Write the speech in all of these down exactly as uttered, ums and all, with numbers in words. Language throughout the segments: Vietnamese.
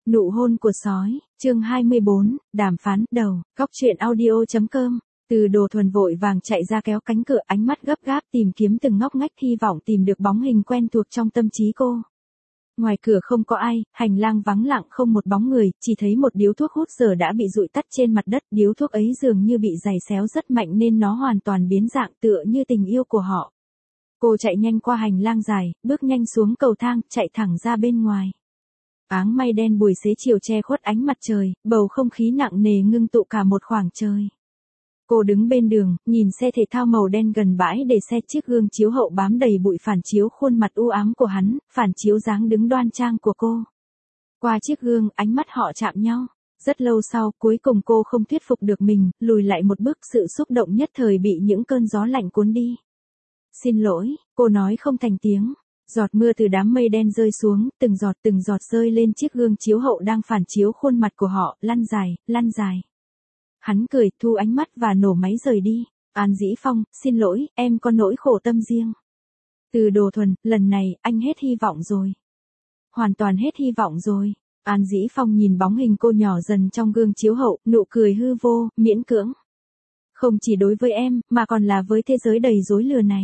Nụ hôn của sói, chương hai mươi bốn, đàm phán, đầu, góc truyện audio.com. Từ Đồ Thuần vội vàng chạy ra kéo cánh cửa, ánh mắt gấp gáp tìm kiếm từng ngóc ngách, hy vọng tìm được bóng hình quen thuộc trong tâm trí cô. Ngoài cửa không có ai, hành lang vắng lặng không một bóng người, chỉ thấy một điếu thuốc hút giờ đã bị dụi tắt trên mặt đất. Điếu thuốc ấy dường như bị giày xéo rất mạnh nên nó hoàn toàn biến dạng, tựa như tình yêu của họ. Cô chạy nhanh qua hành lang dài, bước nhanh xuống cầu thang, chạy thẳng ra bên ngoài. Áng mây đen buổi xế chiều che khuất ánh mặt trời, bầu không khí nặng nề ngưng tụ cả một khoảng trời. Cô đứng bên đường, nhìn xe thể thao màu đen gần bãi để xe, chiếc gương chiếu hậu bám đầy bụi phản chiếu khuôn mặt u ám của hắn, phản chiếu dáng đứng đoan trang của cô. Qua chiếc gương, ánh mắt họ chạm nhau. Rất lâu sau, cuối cùng cô không thuyết phục được mình, lùi lại một bước, sự xúc động nhất thời bị những cơn gió lạnh cuốn đi. Xin lỗi, cô nói không thành tiếng. Giọt mưa từ đám mây đen rơi xuống, từng giọt từng giọt rơi lên chiếc gương chiếu hậu đang phản chiếu khuôn mặt của họ, lăn dài, lăn dài. Hắn cười, thu ánh mắt và nổ máy rời đi. An Dĩ Phong, xin lỗi, em có nỗi khổ tâm riêng. Từ Đồ Thuần, lần này, anh hết hy vọng rồi. Hoàn toàn hết hy vọng rồi. An Dĩ Phong nhìn bóng hình cô nhỏ dần trong gương chiếu hậu, nụ cười hư vô, miễn cưỡng. Không chỉ đối với em, mà còn là với thế giới đầy dối lừa này.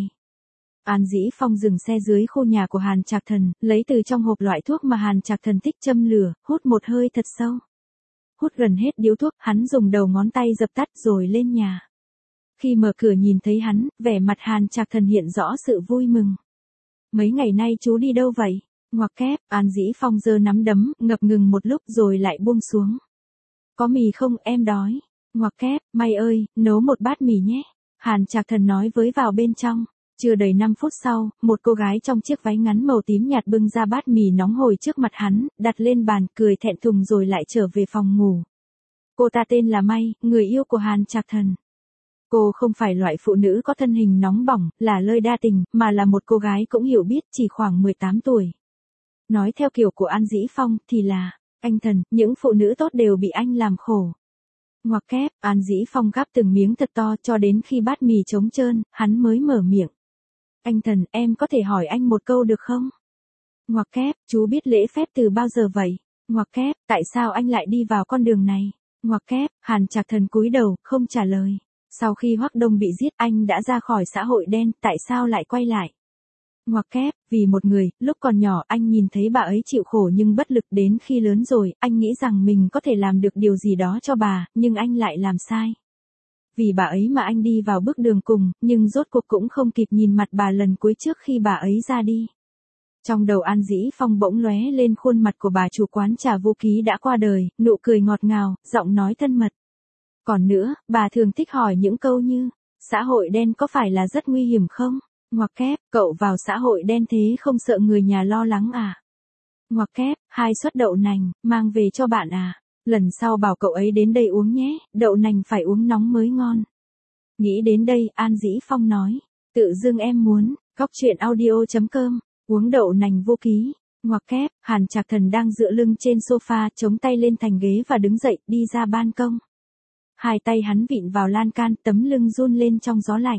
An Dĩ Phong dừng xe dưới khu nhà của Hàn Trạc Thần, lấy từ trong hộp loại thuốc mà Hàn Trạc Thần thích châm lửa, hút một hơi thật sâu. Hút gần hết điếu thuốc, hắn dùng đầu ngón tay dập tắt rồi lên nhà. Khi mở cửa nhìn thấy hắn, vẻ mặt Hàn Trạc Thần hiện rõ sự vui mừng. Mấy ngày nay chú đi đâu vậy? Ngoặc kép, An Dĩ Phong giơ nắm đấm, ngập ngừng một lúc rồi lại buông xuống. Có mì không, em đói. Ngoặc kép, May ơi, nấu một bát mì nhé. Hàn Trạc Thần nói với vào bên trong. Chưa đầy năm phút sau, một cô gái trong chiếc váy ngắn màu tím nhạt bưng ra bát mì nóng hổi trước mặt hắn, đặt lên bàn, cười thẹn thùng rồi lại trở về phòng ngủ. Cô ta tên là May, người yêu của Hàn Trạc Thần. Cô không phải loại phụ nữ có thân hình nóng bỏng, là lơi đa tình, mà là một cô gái cũng hiểu biết, chỉ khoảng mười tám tuổi. Nói theo kiểu của An Dĩ Phong thì là, anh Thần, những phụ nữ tốt đều bị anh làm khổ. Ngoặc kép, An Dĩ Phong gắp từng miếng thật to cho đến khi bát mì trống trơn, hắn mới mở miệng. Anh Thần, em có thể hỏi anh một câu được không? Ngoặc kép, chú biết lễ phép từ bao giờ vậy? Ngoặc kép, tại sao anh lại đi vào con đường này? Ngoặc kép, Hàn Trạc Thần cúi đầu, không trả lời. Sau khi Hoắc Đông bị giết, anh đã ra khỏi xã hội đen, tại sao lại quay lại? Ngoặc kép, vì một người, lúc còn nhỏ anh nhìn thấy bà ấy chịu khổ nhưng bất lực, đến khi lớn rồi, anh nghĩ rằng mình có thể làm được điều gì đó cho bà, nhưng anh lại làm sai. Vì bà ấy mà anh đi vào bước đường cùng, nhưng rốt cuộc cũng không kịp nhìn mặt bà lần cuối trước khi bà ấy ra đi. Trong đầu An Dĩ Phong bỗng lóe lên khuôn mặt của bà chủ quán trà Vô Ký đã qua đời, nụ cười ngọt ngào, giọng nói thân mật. Còn nữa, bà thường thích hỏi những câu như, xã hội đen có phải là rất nguy hiểm không? Ngoặc kép, cậu vào xã hội đen thế không sợ người nhà lo lắng à? Ngoặc kép, hai suất đậu nành, mang về cho bạn à? Lần sau bảo cậu ấy đến đây uống nhé, đậu nành phải uống nóng mới ngon. Nghĩ đến đây, An Dĩ Phong nói, tự dưng em muốn, góc truyện audio.com, uống đậu nành Vô Ký. Ngoặc kép, Hàn Trạc Thần đang dựa lưng trên sofa, chống tay lên thành ghế và đứng dậy, đi ra ban công. Hai tay hắn vịn vào lan can, tấm lưng run lên trong gió lạnh.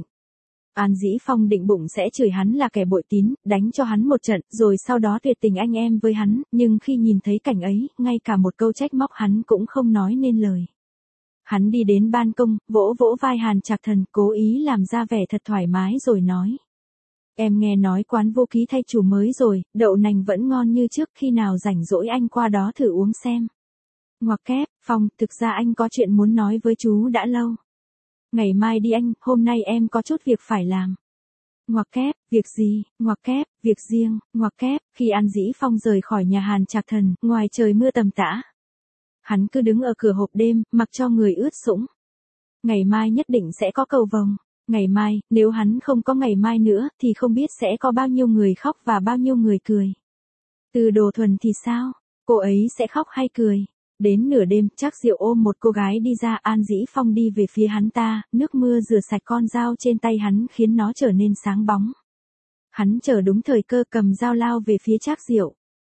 An Dĩ Phong định bụng sẽ chửi hắn là kẻ bội tín, đánh cho hắn một trận, rồi sau đó tuyệt tình anh em với hắn, nhưng khi nhìn thấy cảnh ấy, ngay cả một câu trách móc hắn cũng không nói nên lời. Hắn đi đến ban công, vỗ vỗ vai Hàn Trạc Thần, cố ý làm ra vẻ thật thoải mái rồi nói. Em nghe nói quán Vô Ký thay chủ mới rồi, đậu nành vẫn ngon như trước, khi nào rảnh rỗi anh qua đó thử uống xem. Ngoặc kép, Phong, thực ra anh có chuyện muốn nói với chú đã lâu. Ngày mai đi anh, hôm nay em có chút việc phải làm. Ngoặc kép, việc gì? Ngoặc kép, việc riêng. Ngoặc kép, khi An Dĩ Phong rời khỏi nhà Hàn Trạc Thần, ngoài trời mưa tầm tã. Hắn cứ đứng ở cửa hộp đêm, mặc cho người ướt sũng. Ngày mai nhất định sẽ có cầu vồng. Ngày mai, nếu hắn không có ngày mai nữa, thì không biết sẽ có bao nhiêu người khóc và bao nhiêu người cười. Từ Đồ Thuần thì sao? Cô ấy sẽ khóc hay cười? Đến nửa đêm, Trác Diệu ôm một cô gái đi ra, An Dĩ Phong đi về phía hắn ta, nước mưa rửa sạch con dao trên tay hắn khiến nó trở nên sáng bóng. Hắn chờ đúng thời cơ, cầm dao lao về phía Trác Diệu.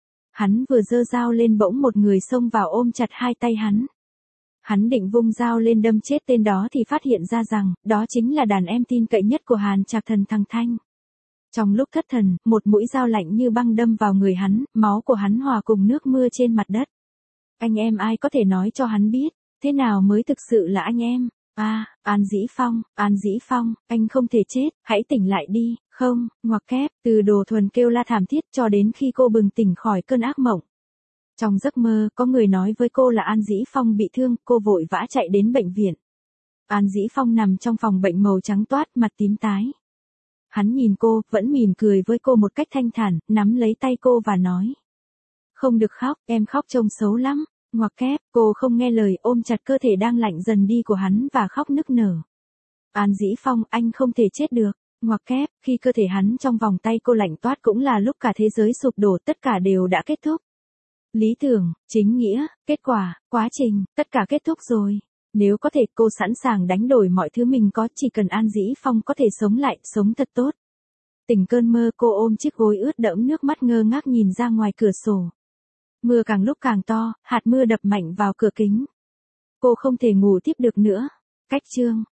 Hắn vừa giơ dao lên bỗng một người xông vào ôm chặt hai tay hắn. Hắn định vung dao lên đâm chết tên đó thì phát hiện ra rằng, đó chính là đàn em tin cậy nhất của Hàn Trạc Thần, thằng Thanh. Trong lúc thất thần, một mũi dao lạnh như băng đâm vào người hắn, máu của hắn hòa cùng nước mưa trên mặt đất. Anh em ai có thể nói cho hắn biết, thế nào mới thực sự là anh em? A, à, An Dĩ Phong, An Dĩ Phong, anh không thể chết, hãy tỉnh lại đi, không, ngoặc kép, Từ Đồ Thuần kêu la thảm thiết cho đến khi cô bừng tỉnh khỏi cơn ác mộng. Trong giấc mơ, có người nói với cô là An Dĩ Phong bị thương, cô vội vã chạy đến bệnh viện. An Dĩ Phong nằm trong phòng bệnh màu trắng toát, mặt tím tái. Hắn nhìn cô, vẫn mỉm cười với cô một cách thanh thản, nắm lấy tay cô và nói. Không được khóc, em khóc trông xấu lắm. Ngoặc kép, cô không nghe lời, ôm chặt cơ thể đang lạnh dần đi của hắn và khóc nức nở. An Dĩ Phong, anh không thể chết được. Ngoặc kép, khi cơ thể hắn trong vòng tay cô lạnh toát cũng là lúc cả thế giới sụp đổ, tất cả đều đã kết thúc. Lý tưởng, chính nghĩa, kết quả, quá trình, tất cả kết thúc rồi. Nếu có thể cô sẵn sàng đánh đổi mọi thứ mình có, chỉ cần An Dĩ Phong có thể sống lại, sống thật tốt. Tỉnh cơn mơ, cô ôm chiếc gối ướt đẫm nước mắt ngơ ngác nhìn ra ngoài cửa sổ. Mưa càng lúc càng to, hạt mưa đập mạnh vào cửa kính. Cô không thể ngủ tiếp được nữa. Cách chương